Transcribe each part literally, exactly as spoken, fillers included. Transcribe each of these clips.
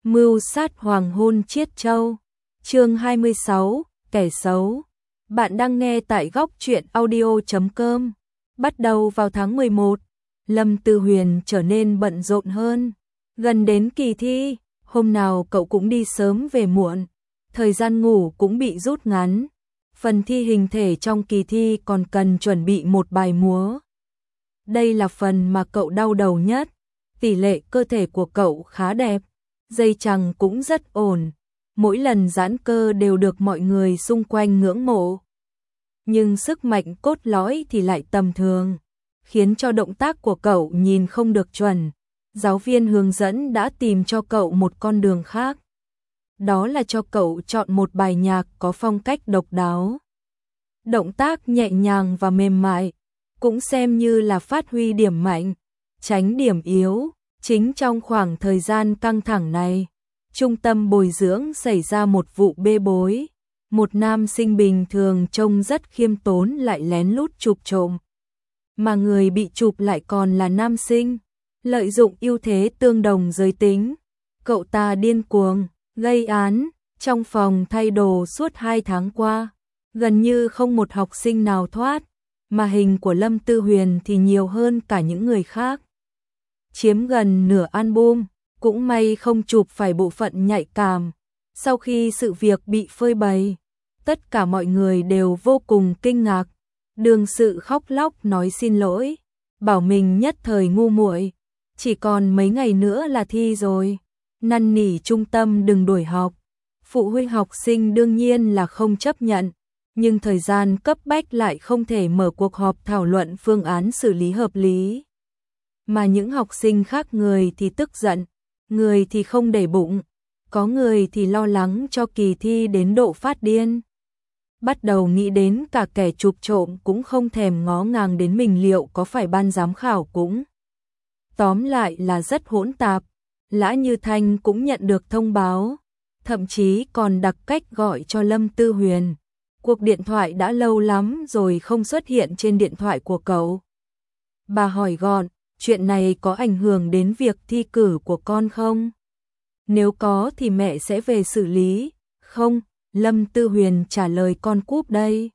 Mưu sát hoàng hôn Chiết Châu. Chương hai mươi sáu, kẻ xấu. Bạn đang nghe tại góc truyện audio chấm com. Bắt đầu vào tháng mười một, Lâm Tư Huyền trở nên bận rộn hơn. Gần đến kỳ thi, hôm nào cậu cũng đi sớm về muộn, thời gian ngủ cũng bị rút ngắn. Phần thi hình thể trong kỳ thi còn cần chuẩn bị một bài múa. Đây là phần mà cậu đau đầu nhất. Tỷ lệ cơ thể của cậu khá đẹp, dây chằng cũng rất ổn, mỗi lần giãn cơ đều được mọi người xung quanh ngưỡng mộ. Nhưng sức mạnh cốt lõi thì lại tầm thường, khiến cho động tác của cậu nhìn không được chuẩn. Giáo viên hướng dẫn đã tìm cho cậu một con đường khác. Đó là cho cậu chọn một bài nhạc có phong cách độc đáo. Động tác nhẹ nhàng và mềm mại, cũng xem như là phát huy điểm mạnh, tránh điểm yếu. Chính trong khoảng thời gian căng thẳng này, trung tâm bồi dưỡng xảy ra một vụ bê bối. Một nam sinh bình thường trông rất khiêm tốn lại lén lút chụp trộm. Mà người bị chụp lại còn là nam sinh, lợi dụng ưu thế tương đồng giới tính. Cậu ta điên cuồng, gây án, trong phòng thay đồ suốt hai tháng qua. Gần như không một học sinh nào thoát, mà hình của Lâm Tư Huyền thì nhiều hơn cả những người khác. Chiếm gần nửa album, cũng may không chụp phải bộ phận nhạy cảm. Sau khi sự việc bị phơi bày, tất cả mọi người đều vô cùng kinh ngạc. Đương sự khóc lóc nói xin lỗi, bảo mình nhất thời ngu muội, chỉ còn mấy ngày nữa là thi rồi, năn nỉ trung tâm đừng đuổi học. Phụ huynh học sinh đương nhiên là không chấp nhận, nhưng thời gian cấp bách lại không thể mở cuộc họp thảo luận phương án xử lý hợp lý. Mà những học sinh khác người thì tức giận, người thì không để bụng, có người thì lo lắng cho kỳ thi đến độ phát điên. Bắt đầu nghĩ đến cả kẻ chụp trộm cũng không thèm ngó ngàng đến mình liệu có phải ban giám khảo cũng. Tóm lại là rất hỗn tạp. Lã Như Thanh cũng nhận được thông báo, thậm chí còn đặc cách gọi cho Lâm Tư Huyền. Cuộc điện thoại đã lâu lắm rồi không xuất hiện trên điện thoại của cậu. Bà hỏi gọn, chuyện này có ảnh hưởng đến việc thi cử của con không? Nếu có thì mẹ sẽ về xử lý. Không, Lâm Tư Huyền trả lời con cúp đây.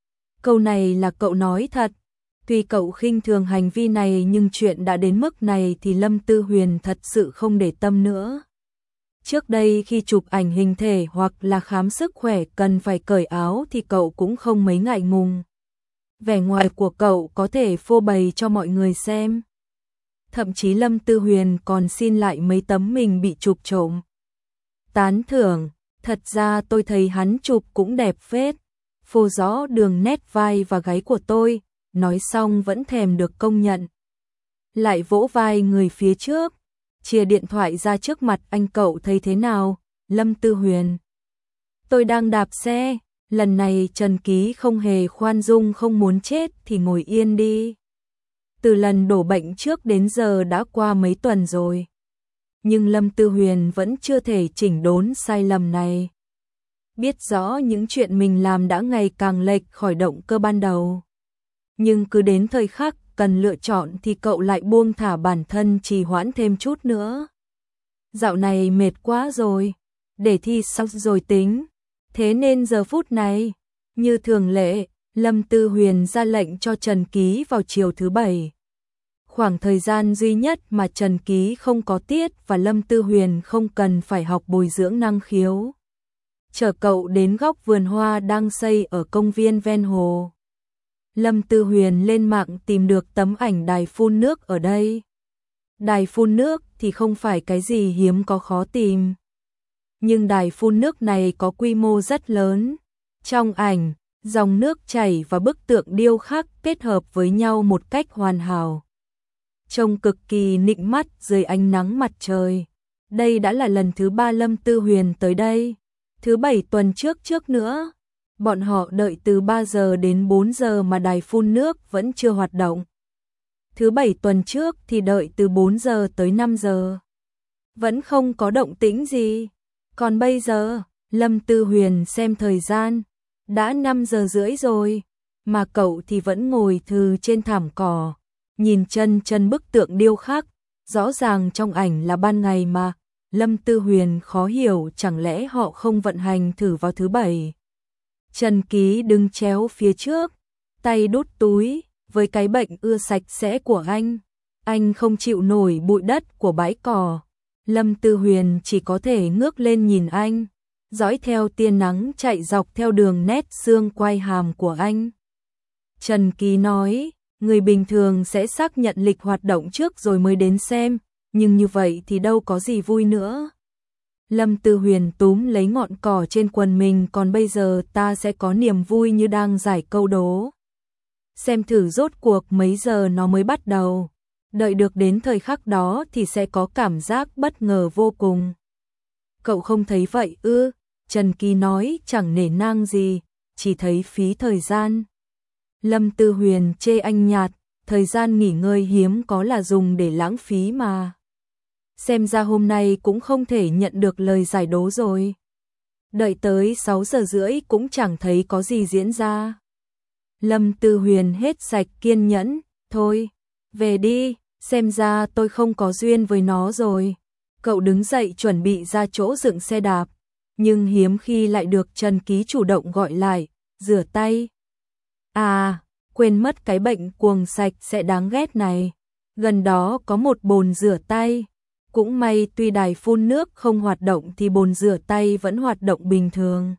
Câu này là cậu nói thật. Tuy cậu khinh thường hành vi này nhưng chuyện đã đến mức này thì Lâm Tư Huyền thật sự không để tâm nữa. Trước đây khi chụp ảnh hình thể hoặc là khám sức khỏe cần phải cởi áo thì cậu cũng không mấy ngại ngùng. Vẻ ngoài của cậu có thể phô bày cho mọi người xem. Thậm chí Lâm Tư Huyền còn xin lại mấy tấm mình bị chụp trộm. Tán thưởng, thật ra tôi thấy hắn chụp cũng đẹp phết, phô rõ đường nét vai và gáy của tôi, nói xong vẫn thèm được công nhận. Lại vỗ vai người phía trước, chia điện thoại ra trước mặt anh cậu thấy thế nào, Lâm Tư Huyền. Tôi đang đạp xe, lần này Trần Ký không hề khoan dung không muốn chết thì ngồi yên đi. Từ lần đổ bệnh trước đến giờ đã qua mấy tuần rồi. Nhưng Lâm Tư Huyền vẫn chưa thể chỉnh đốn sai lầm này. Biết rõ những chuyện mình làm đã ngày càng lệch khỏi động cơ ban đầu. Nhưng cứ đến thời khắc cần lựa chọn thì cậu lại buông thả bản thân trì hoãn thêm chút nữa. Dạo này mệt quá rồi, để thi xong rồi tính. Thế nên giờ phút này, như thường lệ, Lâm Tư Huyền ra lệnh cho Trần Ký vào chiều thứ bảy. Khoảng thời gian duy nhất mà Trần Ký không có tiết và Lâm Tư Huyền không cần phải học bồi dưỡng năng khiếu. Chở cậu đến góc vườn hoa đang xây ở công viên ven hồ. Lâm Tư Huyền lên mạng tìm được tấm ảnh đài phun nước ở đây. Đài phun nước thì không phải cái gì hiếm có khó tìm. Nhưng đài phun nước này có quy mô rất lớn. Trong ảnh, dòng nước chảy và bức tượng điêu khắc kết hợp với nhau một cách hoàn hảo. Trông cực kỳ nịnh mắt dưới ánh nắng mặt trời. Đây đã là lần thứ ba Lâm Tư Huyền tới đây. Thứ bảy tuần trước trước nữa. Bọn họ đợi từ ba giờ đến bốn giờ mà đài phun nước vẫn chưa hoạt động. Thứ bảy tuần trước thì đợi từ bốn giờ tới năm giờ. Vẫn không có động tĩnh gì. Còn bây giờ, Lâm Tư Huyền xem thời gian. Đã năm giờ rưỡi rồi. Mà cậu thì vẫn ngồi thừ trên thảm cỏ. Nhìn chân chân bức tượng điêu khắc. Rõ ràng trong ảnh là ban ngày mà. Lâm Tư Huyền khó hiểu chẳng lẽ họ không vận hành thử vào thứ bảy. Trần Ký đứng chéo phía trước, tay đút túi, với cái bệnh ưa sạch sẽ của anh. Anh không chịu nổi bụi đất của bãi cỏ. Lâm Tư Huyền chỉ có thể ngước lên nhìn anh, dõi theo tia nắng chạy dọc theo đường nét xương quai hàm của anh. Trần Ký nói, người bình thường sẽ xác nhận lịch hoạt động trước rồi mới đến xem, nhưng như vậy thì đâu có gì vui nữa. Lâm Tư Huyền túm lấy ngọn cỏ trên quần mình, còn bây giờ ta sẽ có niềm vui như đang giải câu đố. Xem thử rốt cuộc mấy giờ nó mới bắt đầu. Đợi được đến thời khắc đó thì sẽ có cảm giác bất ngờ vô cùng. Cậu không thấy vậy ư? Trần Ký nói chẳng nể nang gì, chỉ thấy phí thời gian. Lâm Tư Huyền chê anh nhạt, thời gian nghỉ ngơi hiếm có là dùng để lãng phí mà. Xem ra hôm nay cũng không thể nhận được lời giải đố rồi. Đợi tới sáu giờ rưỡi cũng chẳng thấy có gì diễn ra. Lâm Tư Huyền hết sạch kiên nhẫn, thôi, về đi, xem ra tôi không có duyên với nó rồi. Cậu đứng dậy chuẩn bị ra chỗ dựng xe đạp, nhưng hiếm khi lại được Trần Ký chủ động gọi lại, rửa tay. À, quên mất cái bệnh cuồng sạch sẽ đáng ghét này. Gần đó có một bồn rửa tay. Cũng may tuy đài phun nước không hoạt động thì bồn rửa tay vẫn hoạt động bình thường.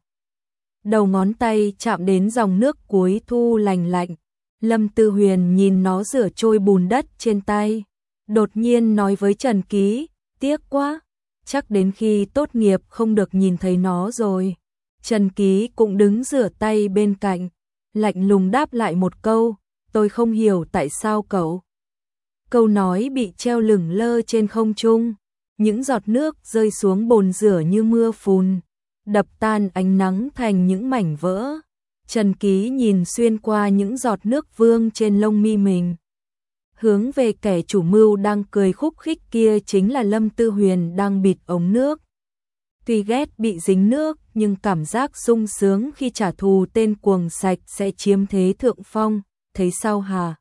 Đầu ngón tay chạm đến dòng nước cuối thu lành lạnh. Lâm Tư Huyền nhìn nó rửa trôi bùn đất trên tay. Đột nhiên nói với Trần Ký, tiếc quá, chắc đến khi tốt nghiệp không được nhìn thấy nó rồi. Trần Ký cũng đứng rửa tay bên cạnh, lạnh lùng đáp lại một câu, tôi không hiểu tại sao cậu. Câu nói bị treo lửng lơ trên không trung, những giọt nước rơi xuống bồn rửa như mưa phùn, đập tan ánh nắng thành những mảnh vỡ. Trần Ký nhìn xuyên qua những giọt nước vương trên lông mi mình, hướng về kẻ chủ mưu đang cười khúc khích kia, chính là Lâm Tư Huyền đang bịt ống nước. Tuy ghét bị dính nước, nhưng cảm giác sung sướng khi trả thù tên cuồng sạch sẽ chiếm thế thượng phong, thấy sao hả?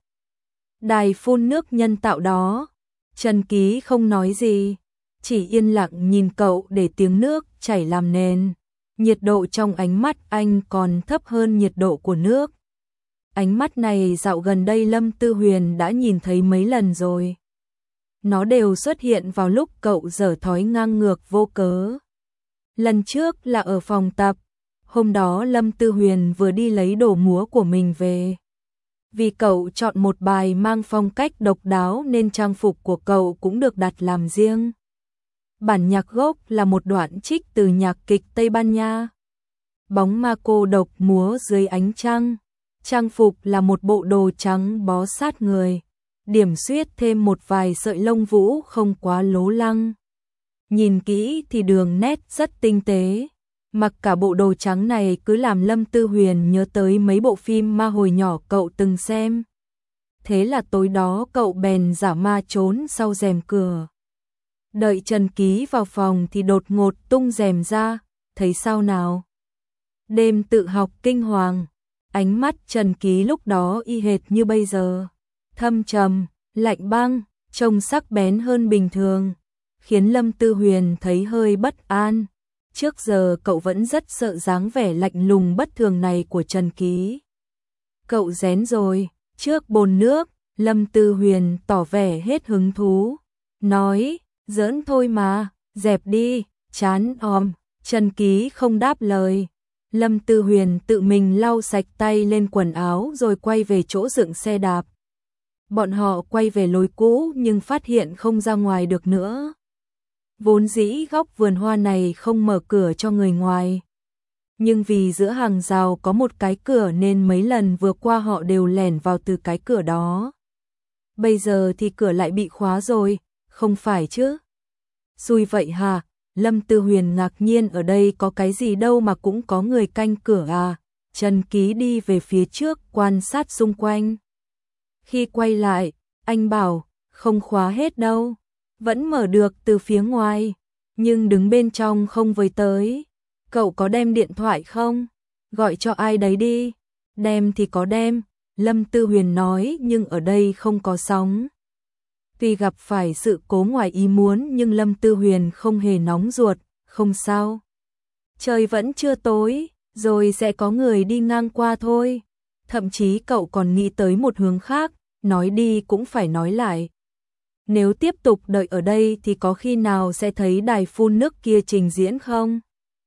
Đài phun nước nhân tạo đó. Trần Ký không nói gì, chỉ yên lặng nhìn cậu để tiếng nước chảy làm nền. Nhiệt độ trong ánh mắt anh còn thấp hơn nhiệt độ của nước. Ánh mắt này dạo gần đây Lâm Tư Huyền đã nhìn thấy mấy lần rồi. Nó đều xuất hiện vào lúc cậu dở thói ngang ngược vô cớ. Lần trước là ở phòng tập, hôm đó Lâm Tư Huyền vừa đi lấy đồ múa của mình về. Vì cậu chọn một bài mang phong cách độc đáo nên trang phục của cậu cũng được đặt làm riêng. Bản nhạc gốc là một đoạn trích từ nhạc kịch Tây Ban Nha. Bóng ma cô độc múa dưới ánh trăng. Trang phục là một bộ đồ trắng bó sát người, điểm xuyết thêm một vài sợi lông vũ không quá lố lăng. Nhìn kỹ thì đường nét rất tinh tế. Mặc cả bộ đồ trắng này cứ làm Lâm Tư Huyền nhớ tới mấy bộ phim ma hồi nhỏ cậu từng xem. Thế là tối đó cậu bèn giả ma trốn sau rèm cửa. Đợi Trần Ký vào phòng thì đột ngột tung rèm ra, thấy sao nào? Đêm tự học kinh hoàng. Ánh mắt Trần Ký lúc đó y hệt như bây giờ, thâm trầm, lạnh băng, trông sắc bén hơn bình thường, khiến Lâm Tư Huyền thấy hơi bất an. Trước giờ cậu vẫn rất sợ dáng vẻ lạnh lùng bất thường này của Trần Ký. Cậu rén rồi, trước bồn nước, Lâm Tư Huyền tỏ vẻ hết hứng thú, nói, giỡn thôi mà, dẹp đi, chán òm. Trần Ký không đáp lời. Lâm Tư Huyền tự mình lau sạch tay lên quần áo rồi quay về chỗ dựng xe đạp. Bọn họ quay về lối cũ nhưng phát hiện không ra ngoài được nữa. Vốn dĩ góc vườn hoa này không mở cửa cho người ngoài. Nhưng vì giữa hàng rào có một cái cửa nên mấy lần vừa qua họ đều lẻn vào từ cái cửa đó. Bây giờ thì cửa lại bị khóa rồi, không phải chứ? Xui vậy hả? Lâm Tư Huyền ngạc nhiên, ở đây có cái gì đâu mà cũng có người canh cửa à? Trần Ký đi về phía trước quan sát xung quanh. Khi quay lại, anh bảo, không khóa hết đâu, vẫn mở được từ phía ngoài, nhưng đứng bên trong không với tới. Cậu có đem điện thoại không? Gọi cho ai đấy đi. Đem thì có đem, Lâm Tư Huyền nói, nhưng ở đây không có sóng. Tuy gặp phải sự cố ngoài ý muốn nhưng Lâm Tư Huyền không hề nóng ruột, không sao. Trời vẫn chưa tối, rồi sẽ có người đi ngang qua thôi. Thậm chí cậu còn nghĩ tới một hướng khác, nói đi cũng phải nói lại. Nếu tiếp tục đợi ở đây thì có khi nào sẽ thấy đài phun nước kia trình diễn không?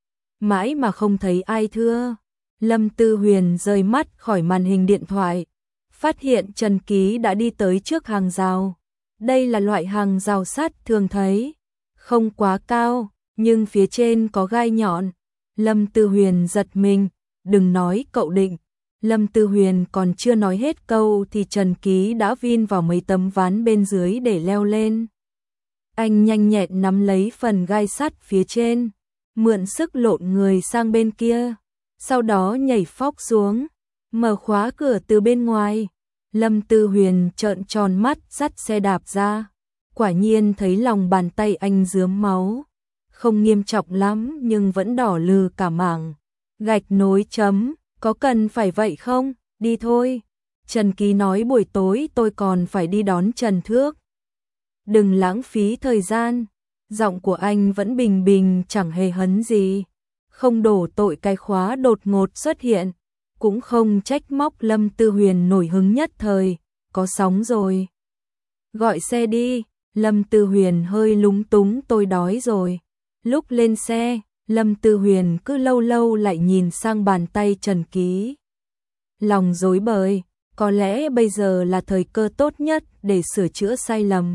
Mãi mà không thấy ai thưa. Lâm Tư Huyền rời mắt khỏi màn hình điện thoại, phát hiện Trần Ký đã đi tới trước hàng rào. Đây là loại hàng rào sắt thường thấy, không quá cao, nhưng phía trên có gai nhọn. Lâm Tư Huyền giật mình, đừng nói cậu định. Lâm Tư Huyền còn chưa nói hết câu thì Trần Ký đã vin vào mấy tấm ván bên dưới để leo lên. Anh nhanh nhẹn nắm lấy phần gai sắt phía trên, mượn sức lộn người sang bên kia, sau đó nhảy phóc xuống, mở khóa cửa từ bên ngoài. Lâm Tư Huyền trợn tròn mắt dắt xe đạp ra, quả nhiên thấy lòng bàn tay anh rướm máu, không nghiêm trọng lắm nhưng vẫn đỏ lừ cả mảng. Gạch nối chấm, có cần phải vậy không? Đi thôi. Trần Ký nói buổi tối tôi còn phải đi đón Trần Thước. Đừng lãng phí thời gian. Giọng của anh vẫn bình bình chẳng hề hấn gì. Không đổ tội cái khóa đột ngột xuất hiện. Cũng không trách móc Lâm Tư Huyền nổi hứng nhất thời. Có sóng rồi. Gọi xe đi. Lâm Tư Huyền hơi lúng túng, tôi đói rồi. Lúc lên xe, Lâm Tư Huyền cứ lâu lâu lại nhìn sang bàn tay Trần Ký. Lòng rối bời, có lẽ bây giờ là thời cơ tốt nhất để sửa chữa sai lầm.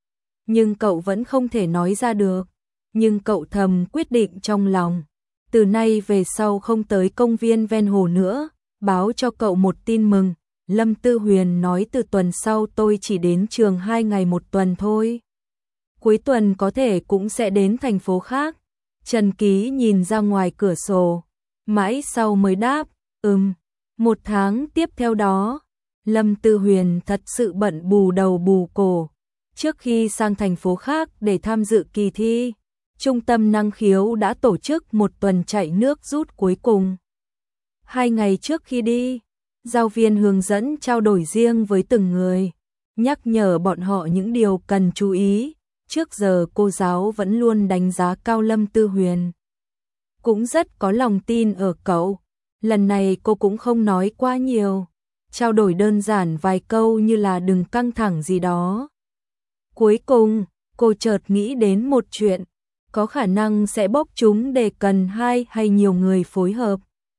Nhưng cậu vẫn không thể nói ra được. Nhưng cậu thầm quyết định trong lòng. Từ nay về sau không tới công viên ven hồ nữa. Báo cho cậu một tin mừng. Lâm Tư Huyền nói từ tuần sau tôi chỉ đến trường hai ngày một tuần thôi. Cuối tuần có thể cũng sẽ đến thành phố khác. Trần Ký nhìn ra ngoài cửa sổ, mãi sau mới đáp, ừm. Một tháng tiếp theo đó, Lâm Tư Huyền thật sự bận bù đầu bù cổ. Trước khi sang thành phố khác để tham dự kỳ thi, Trung tâm năng khiếu đã tổ chức một tuần chạy nước rút cuối cùng. Hai ngày trước khi đi, giáo viên hướng dẫn trao đổi riêng với từng người, nhắc nhở bọn họ những điều cần chú ý. Trước giờ cô giáo vẫn luôn đánh giá cao Lâm Tư Huyền, cũng rất có lòng tin ở cậu. Lần này cô cũng không nói quá nhiều, trao đổi đơn giản vài câu như là đừng căng thẳng gì đó. Cuối cùng, cô chợt nghĩ đến một chuyện, có khả năng sẽ bốc chúng để cần hai hay nhiều người phối hợp.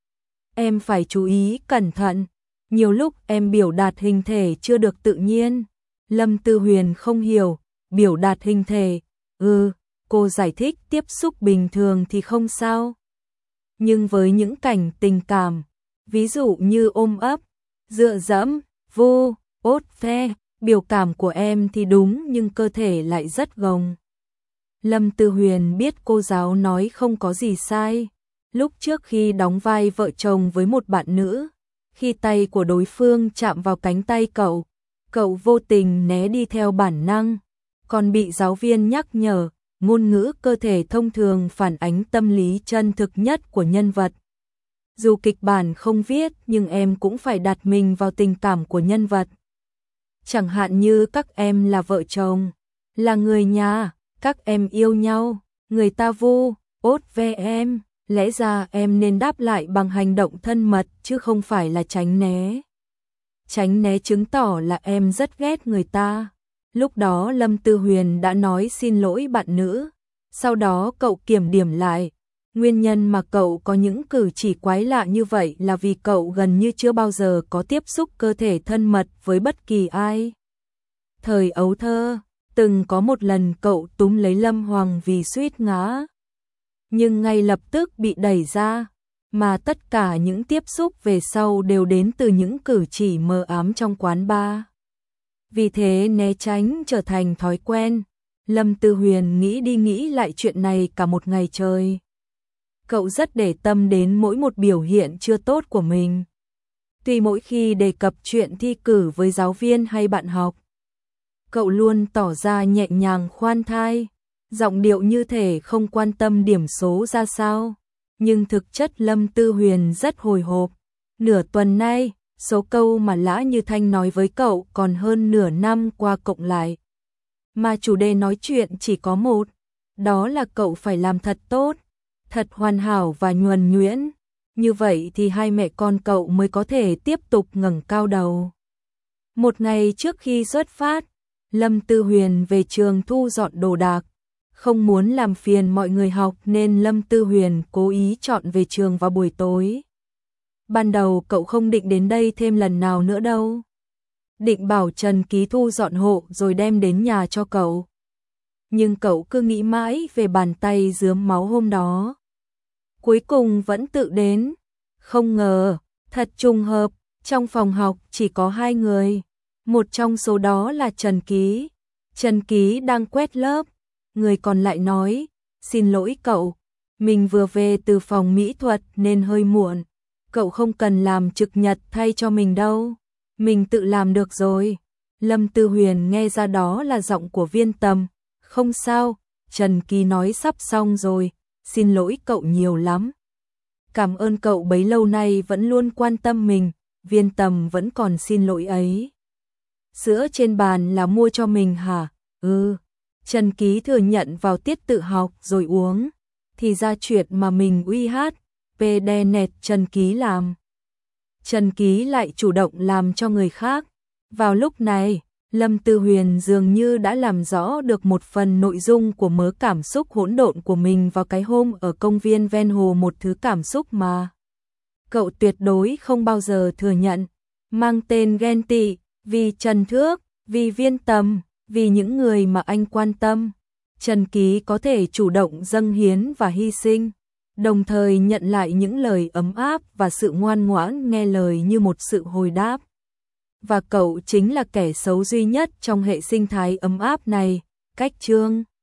Em phải chú ý cẩn thận, nhiều lúc em biểu đạt hình thể chưa được tự nhiên. Lâm Tư Huyền không hiểu. Biểu đạt hình thể, ừ, cô giải thích tiếp xúc bình thường thì không sao. Nhưng với những cảnh tình cảm, ví dụ như ôm ấp, dựa dẫm, vu, ốt ve, biểu cảm của em thì đúng nhưng cơ thể lại rất gồng. Lâm Tư Huyền biết cô giáo nói không có gì sai. Lúc trước khi đóng vai vợ chồng với một bạn nữ, khi tay của đối phương chạm vào cánh tay cậu, cậu vô tình né đi theo bản năng. Còn bị giáo viên nhắc nhở, ngôn ngữ cơ thể thông thường phản ánh tâm lý chân thực nhất của nhân vật. Dù kịch bản không viết nhưng em cũng phải đặt mình vào tình cảm của nhân vật. Chẳng hạn như các em là vợ chồng, là người nhà, các em yêu nhau, người ta vu, ốt ve em, lẽ ra em nên đáp lại bằng hành động thân mật chứ không phải là tránh né. Tránh né chứng tỏ là em rất ghét người ta. Lúc đó Lâm Tư Huyền đã nói xin lỗi bạn nữ, sau đó cậu kiểm điểm lại. Nguyên nhân mà cậu có những cử chỉ quái lạ như vậy là vì cậu gần như chưa bao giờ có tiếp xúc cơ thể thân mật với bất kỳ ai. Thời ấu thơ, từng có một lần cậu túm lấy Lâm Hoàng vì suýt ngã, nhưng ngay lập tức bị đẩy ra, mà tất cả những tiếp xúc về sau đều đến từ những cử chỉ mờ ám trong quán bar. Vì thế né tránh trở thành thói quen. Lâm Tư Huyền nghĩ đi nghĩ lại chuyện này cả một ngày trời. Cậu rất để tâm đến mỗi một biểu hiện chưa tốt của mình. Tuy mỗi khi đề cập chuyện thi cử với giáo viên hay bạn học, cậu luôn tỏ ra nhẹ nhàng khoan thai, giọng điệu như thể không quan tâm điểm số ra sao. Nhưng thực chất Lâm Tư Huyền rất hồi hộp. Nửa tuần nay, số câu mà Lã Như Thanh nói với cậu còn hơn nửa năm qua cộng lại. mà chủ đề nói chuyện chỉ có một, đó là cậu phải làm thật tốt, thật hoàn hảo và nhuần nhuyễn, như vậy thì hai mẹ con cậu mới có thể tiếp tục ngẩng cao đầu. Một ngày trước khi xuất phát, Lâm Tư Huyền về trường thu dọn đồ đạc, không muốn làm phiền mọi người học nên Lâm Tư Huyền cố ý chọn về trường vào buổi tối. Ban đầu cậu không định đến đây thêm lần nào nữa đâu. Định bảo Trần Ký thu dọn hộ rồi đem đến nhà cho cậu. Nhưng cậu cứ nghĩ mãi về bàn tay rướm máu hôm đó. Cuối cùng vẫn tự đến. Không ngờ, thật trùng hợp, trong phòng học chỉ có hai người. Một trong số đó là Trần Ký. Trần Ký đang quét lớp. Người còn lại nói, xin lỗi cậu, mình vừa về từ phòng mỹ thuật nên hơi muộn. Cậu không cần làm trực nhật thay cho mình đâu. Mình tự làm được rồi. Lâm Tư Huyền nghe ra đó là giọng của Viên Tầm. Không sao, Trần Ký nói sắp xong rồi, xin lỗi cậu nhiều lắm. Cảm ơn cậu bấy lâu nay vẫn luôn quan tâm mình, Viên Tầm vẫn còn xin lỗi ấy. Sữa trên bàn là mua cho mình hả? Ừ. Trần Ký thừa nhận vào tiết tự học rồi uống. Thì ra chuyện mà mình uy hát, pê đe nẹt Trần Ký làm. Trần Ký lại chủ động làm cho người khác. Vào lúc này, Lâm Tư Huyền dường như đã làm rõ được một phần nội dung của mớ cảm xúc hỗn độn của mình vào cái hôm ở công viên ven hồ, một thứ cảm xúc mà cậu tuyệt đối không bao giờ thừa nhận, mang tên ghen tị, vì Trần Thước, vì Viên Tầm, vì những người mà anh quan tâm. Trần Ký có thể chủ động dâng hiến và hy sinh, đồng thời nhận lại những lời ấm áp và sự ngoan ngoãn nghe lời như một sự hồi đáp. Và cậu chính là kẻ xấu duy nhất trong hệ sinh thái ấm áp này, cách Trương.